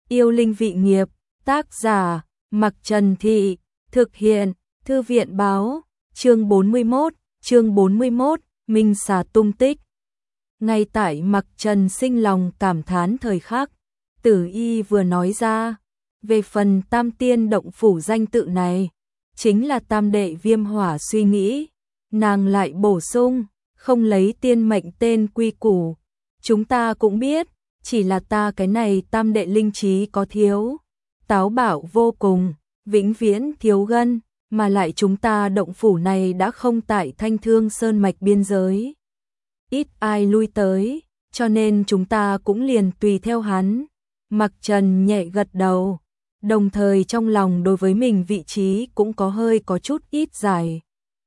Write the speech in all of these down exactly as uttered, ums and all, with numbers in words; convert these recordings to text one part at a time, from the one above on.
Yêu linh vị nghiệp, tác giả, Mặc Trần Thị, thực hiện, Thư viện báo, chương bốn mươi mốt, chương bốn mươi mốt, Minh Xà tung tích. Ngay tại Mặc Trần sinh lòng cảm thán thời khắc, Tử Y vừa nói ra, về phần Tam Tiên động phủ danh tự này, chính là Tam đệ Viêm Hỏa suy nghĩ, nàng lại bổ sung, không lấy tiên mệnh tên quy củ, chúng ta cũng biết, chỉ là ta cái này tam đệ linh trí có thiếu, táo bạo vô cùng, vĩnh viễn thiếu gân, mà lại chúng ta động phủ này đã không tại Thanh Thương Sơn mạch biên giới. Ít ai lui tới, cho nên chúng ta cũng liền tùy theo hắn. Mặc Trần nhẹ gật đầu, đồng thời trong lòng đối với mình vị trí cũng có hơi có chút ít giải.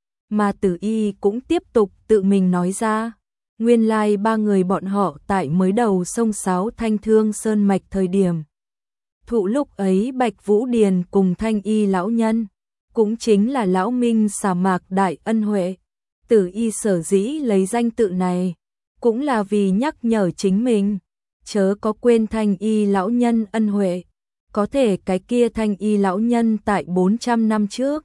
Mà Tử Y cũng tiếp tục tự mình nói ra, nguyên lai ba người bọn họ tại mới đầu sông Sáo Thanh Thương Sơn mạch thời điểm. Thụ lúc ấy Bạch Vũ Điền cùng Thanh Y lão nhân, cũng chính là lão Minh Xà Mạc đại ân huệ. Tử Y sở dĩ lấy danh tự này, cũng là vì nhắc nhở chính mình, chớ có quên Thanh Y lão nhân ân huệ, có thể cái kia Thanh Y lão nhân tại bốn trăm năm trước.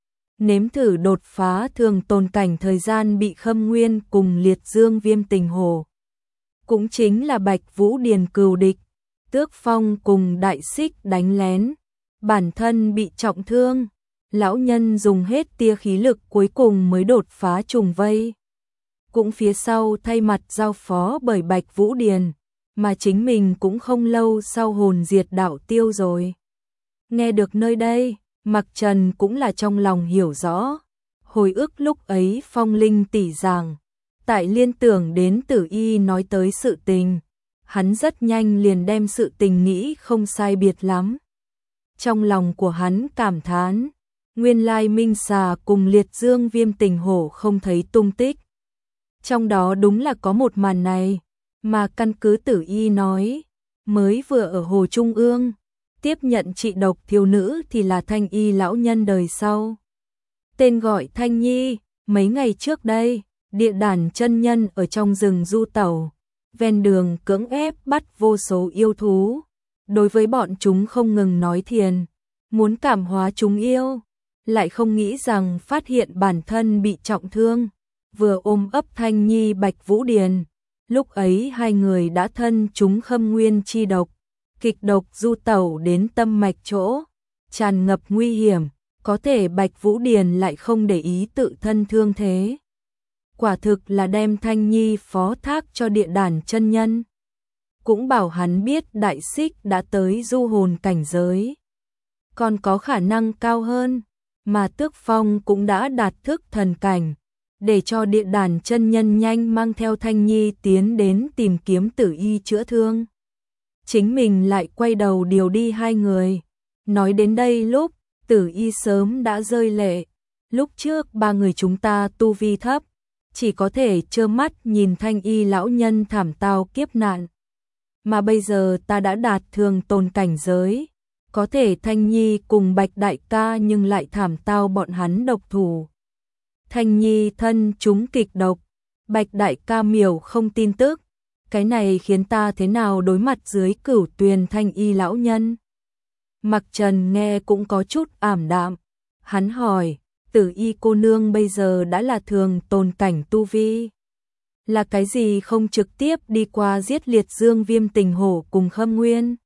Nếm thử đột phá thường tồn cảnh thời gian bị Khâm Nguyên cùng Liệt Dương Viêm tình hồ. Cũng chính là Bạch Vũ Điền cừu địch, Tước Phong cùng Đại Xích đánh lén, bản thân bị trọng thương, lão nhân dùng hết tia khí lực cuối cùng mới đột phá trùng vây. Cũng phía sau thay mặt giao phó bởi Bạch Vũ Điền, mà chính mình cũng không lâu sau hồn diệt đạo tiêu rồi. Nghe được nơi đây, Mặc Trần cũng là trong lòng hiểu rõ, hồi ức lúc ấy Phong Linh tỷ giảng, tại liên tưởng đến Tử Y nói tới sự tình, hắn rất nhanh liền đem sự tình nghĩ không sai biệt lắm. Trong lòng của hắn cảm thán, nguyên lai Minh Xà cùng Liệt Dương Viêm tình hổ không thấy tung tích. Trong đó đúng là có một màn này, mà căn cứ Tử Y nói, mới vừa ở Hồ Trung ương, tiếp nhận trị độc thiếu nữ thì là Thanh Y lão nhân đời sau. Tên gọi Thanh Nhi, mấy ngày trước đây, địa đàn chân nhân ở trong rừng du tẩu, ven đường cưỡng ép bắt vô số yêu thú. Đối với bọn chúng không ngừng nói thiền, muốn cảm hóa chúng yêu, lại không nghĩ rằng phát hiện bản thân bị trọng thương, vừa ôm ấp Thanh Nhi Bạch Vũ Điền. Lúc ấy hai người đã thân chúng Khâm Nguyên chi độc, kịch độc du tẩu đến tâm mạch chỗ, tràn ngập nguy hiểm, có thể Bạch Vũ Điền lại không để ý tự thân thương thế. Quả thực là đem Thanh Nhi phó thác cho địa đàn chân nhân. Cũng bảo hắn biết Đại Xích đã tới du hồn cảnh giới, còn có khả năng cao hơn, mà Tước Phong cũng đã đạt thức thần cảnh, để cho địa đàn chân nhân nhanh mang theo Thanh Nhi tiến đến tìm kiếm Tử Y chữa thương. Chính mình lại quay đầu điều đi hai người. Nói đến đây lúc, Tử Y sớm đã rơi lệ. Lúc trước ba người chúng ta tu vi thấp, chỉ có thể trơ mắt nhìn Thanh Y lão nhân thảm tao kiếp nạn. Mà bây giờ ta đã đạt thường tồn cảnh giới, có thể Thanh Nhi cùng Bạch đại ca nhưng lại thảm tao bọn hắn độc thủ. Thanh Nhi thân chúng kịch độc, Bạch đại ca miểu không tin tức, cái này khiến ta thế nào đối mặt dưới Cửu Tuyền Thanh Y lão nhân. Mặc Trần nghe cũng có chút ảm đạm, hắn hỏi, Tử Y cô nương bây giờ đã là thường tồn cảnh tu vi, là cái gì không trực tiếp đi qua giết Liệt Dương Viêm tình hổ cùng Khâm Nguyên?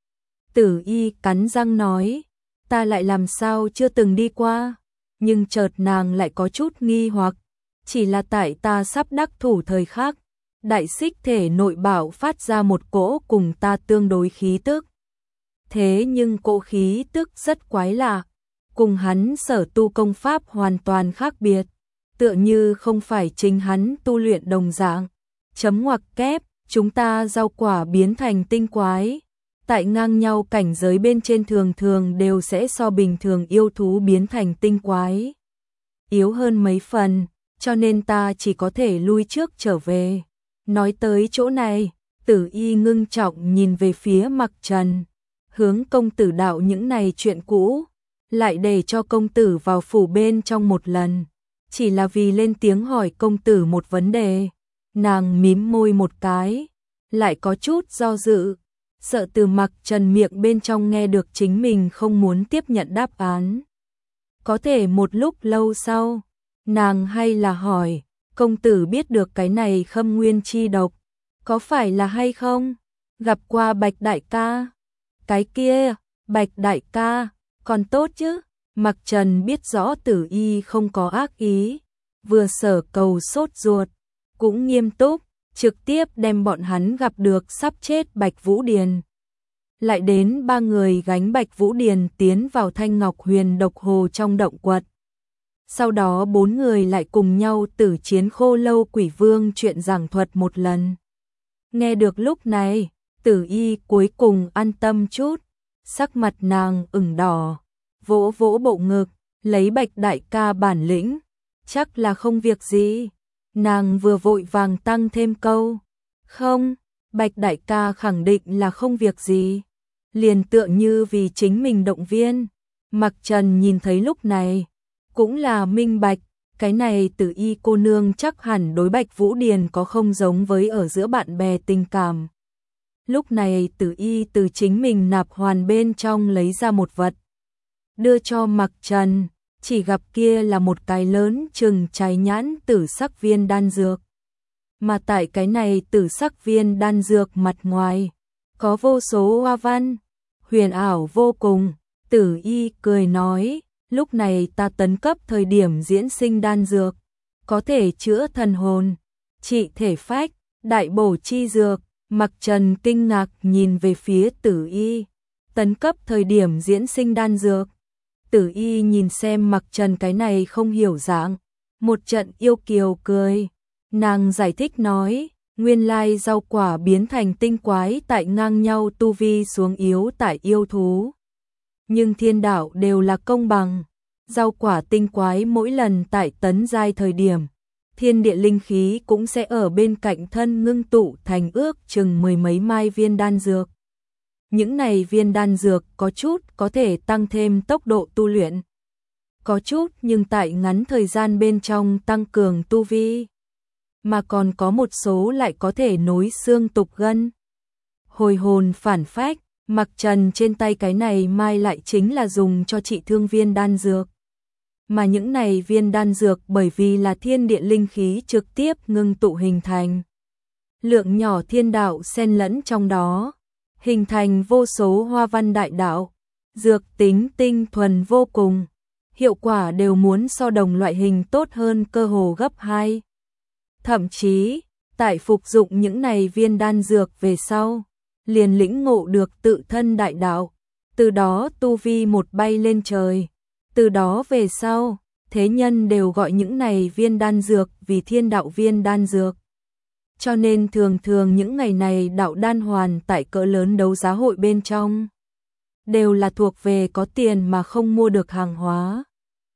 Tử Y cắn răng nói, ta lại làm sao chưa từng đi qua, nhưng chợt nàng lại có chút nghi hoặc, chỉ là tại ta sắp đắc thủ thời khắc, Đại Xích thể nội bảo phát ra một cỗ cùng ta tương đối khí tức. Thế nhưng cỗ khí tức rất quái lạ, cùng hắn sở tu công pháp hoàn toàn khác biệt, tựa như không phải chính hắn tu luyện đồng dạng. Chấm ngoặc kép, chúng ta giao quả biến thành tinh quái, tại ngang nhau cảnh giới bên trên thường thường đều sẽ so bình thường yêu thú biến thành tinh quái yếu hơn mấy phần, cho nên ta chỉ có thể lui trước trở về. Nói tới chỗ này, Tử Y ngưng trọng nhìn về phía Mặc Trần, hướng công tử đạo những này chuyện cũ, lại để cho công tử vào phủ bên trong một lần, chỉ là vì lên tiếng hỏi công tử một vấn đề. Nàng mím môi một cái, lại có chút do dự, sợ từ Mặc Trần miệng bên trong nghe được chính mình không muốn tiếp nhận đáp án. Có thể một lúc lâu sau, nàng hay là hỏi, công tử biết được cái này Khâm Nguyên chi độc, có phải là hay không? Gặp qua Bạch đại ca. Cái kia, Bạch đại ca, còn tốt chứ? Mặc Trần biết rõ Tử Y không có ác ý, vừa sở cầu sốt ruột, cũng nghiêm túc, trực tiếp đem bọn hắn gặp được sắp chết Bạch Vũ Điền. Lại đến ba người gánh Bạch Vũ Điền tiến vào Thanh Ngọc Huyền độc hồ trong động quật. Sau đó bốn người lại cùng nhau tử chiến Khô Lâu Quỷ Vương chuyện giảng thuật một lần. Nghe được lúc này, Tử Y cuối cùng an tâm chút, sắc mặt nàng ửng đỏ, vỗ vỗ bộ ngực, lấy Bạch đại ca bản lĩnh, chắc là không việc gì. Nàng vừa vội vàng tăng thêm câu, không, Bạch đại ca khẳng định là không việc gì. Liền tựa như vì chính mình động viên. Mặc Trần nhìn thấy lúc này, cũng là minh bạch, cái này Tử Y cô nương chắc hẳn đối Bạch Vũ Điền có không giống với ở giữa bạn bè tình cảm. Lúc này Tử Y từ chính mình nạp hoàn bên trong lấy ra một vật, đưa cho Mặc Trần, chỉ gặp kia là một cái lớn chừng trái nhãn tử sắc viên đan dược. Mà tại cái này tử sắc viên đan dược mặt ngoài, có vô số hoa văn, huyền ảo vô cùng. Tử Y cười nói, lúc này ta tấn cấp thời điểm diễn sinh đan dược, có thể chữa thần hồn, trị thể phách, đại bổ chi dược. Mặc Trần kinh ngạc nhìn về phía Tử Y, tấn cấp thời điểm diễn sinh đan dược. Tử Y nhìn xem Mặc Trần cái này không hiểu dạng, một trận yêu kiều cười. Nàng giải thích nói, nguyên lai rau quả biến thành tinh quái tại ngang nhau tu vi xuống yếu tại yêu thú. Nhưng thiên đạo đều là công bằng, rau quả tinh quái mỗi lần tại tấn giai thời điểm, thiên địa linh khí cũng sẽ ở bên cạnh thân ngưng tụ thành ước chừng mười mấy mai viên đan dược. Những này viên đan dược có chút có thể tăng thêm tốc độ tu luyện, có chút nhưng tại ngắn thời gian bên trong tăng cường tu vi, mà còn có một số lại có thể nối xương tục gân, hồi hồn phản phách. Mặc Trần trên tay cái này mai lại chính là dùng cho trị thương viên đan dược. Mà những này viên đan dược bởi vì là thiên địa linh khí trực tiếp ngưng tụ hình thành, lượng nhỏ thiên đạo xen lẫn trong đó, hình thành vô số hoa văn đại đạo, dược tính tinh thuần vô cùng, hiệu quả đều muốn so đồng loại hình tốt hơn cơ hồ gấp hai. Thậm chí, tại phục dụng những này viên đan dược về sau, liền lĩnh ngộ được tự thân đại đạo, từ đó tu vi một bay lên trời. Từ đó về sau, thế nhân đều gọi những này viên đan dược vì thiên đạo viên đan dược. Cho nên thường thường những ngày này đạo đan hoàn tại cỡ lớn đấu giá hội bên trong, đều là thuộc về có tiền mà không mua được hàng hóa.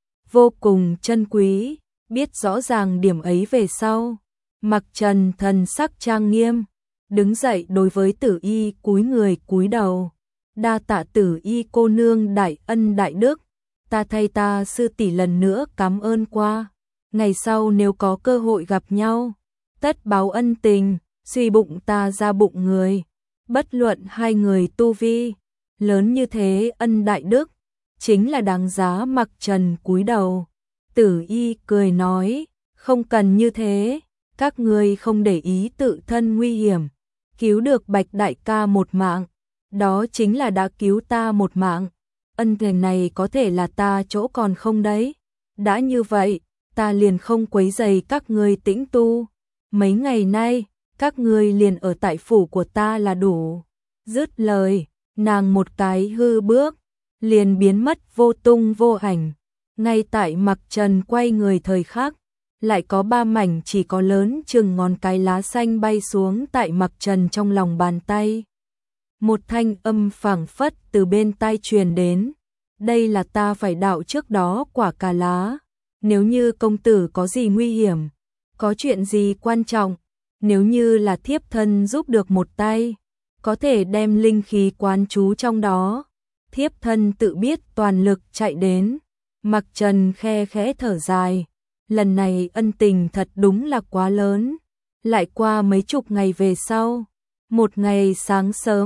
Vô cùng chân quý, biết rõ ràng điểm ấy về sau. Mặc Trần thần sắc trang nghiêm, đứng dậy đối với Tử Y cúi người cúi đầu. Đa tạ Tử Y cô nương đại ân đại đức. Ta thay ta sư tỷ lần nữa cảm ơn qua. Ngày sau nếu có cơ hội gặp nhau, tất báo ân tình, suy bụng ta ra bụng người. Bất luận hai người tu vi, lớn như thế ân đại đức, chính là đáng giá. Mặc Trần cúi đầu. Tử Y cười nói, không cần như thế, các ngươi không để ý tự thân nguy hiểm, cứu được Bạch đại ca một mạng, đó chính là đã cứu ta một mạng. Ân tình này có thể là ta chỗ còn không đấy. Đã như vậy, ta liền không quấy rầy các ngươi tĩnh tu. Mấy ngày nay, các ngươi liền ở tại phủ của ta là đủ. Dứt lời, nàng một cái hư bước, liền biến mất vô tung vô ảnh. Ngay tại Mặc Trần quay người thời khắc, lại có ba mảnh chỉ có lớn chừng ngón cái lá xanh bay xuống tại Mặc Trần trong lòng bàn tay. Một thanh âm phảng phất từ bên tai truyền đến. Đây là ta phải đạo trước đó quả cà lá. Nếu như công tử có gì nguy hiểm, có chuyện gì quan trọng, nếu như là thiếp thân giúp được một tay, có thể đem linh khí quán trú trong đó, thiếp thân tự biết toàn lực chạy đến. Mặc Trần khe khẽ thở dài, lần này ân tình thật đúng là quá lớn. Lại qua mấy chục ngày về sau, một ngày sáng sớm,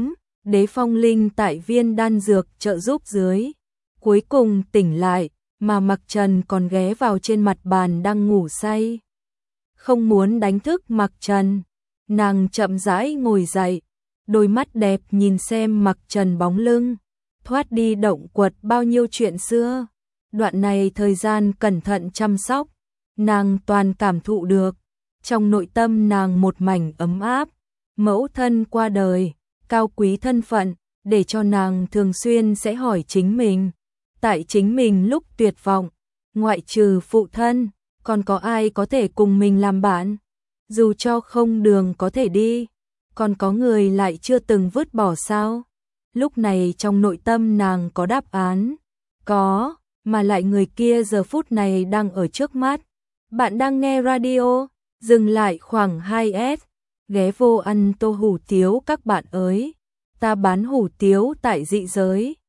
Đế Phong Linh tại viên đan dược trợ giúp dưới, cuối cùng tỉnh lại, mà Mặc Trần còn ghé vào trên mặt bàn đang ngủ say. Không muốn đánh thức Mặc Trần, nàng chậm rãi ngồi dậy, đôi mắt đẹp nhìn xem Mặc Trần bóng lưng, thoát đi động quật bao nhiêu chuyện xưa. Đoạn này thời gian cẩn thận chăm sóc, nàng toàn cảm thụ được, trong nội tâm nàng một mảnh ấm áp. Mẫu thân qua đời, cao quý thân phận, để cho nàng thường xuyên sẽ hỏi chính mình, tại chính mình lúc tuyệt vọng, ngoại trừ phụ thân, còn có ai có thể cùng mình làm bạn? Dù cho không đường có thể đi, còn có người lại chưa từng vứt bỏ sao? Lúc này trong nội tâm nàng có đáp án, có, mà lại người kia giờ phút này đang ở trước mắt. Bạn đang nghe radio, dừng lại khoảng hai S, ghé vô ăn tô hủ tiếu các bạn ơi. Ta bán hủ tiếu tại dị giới.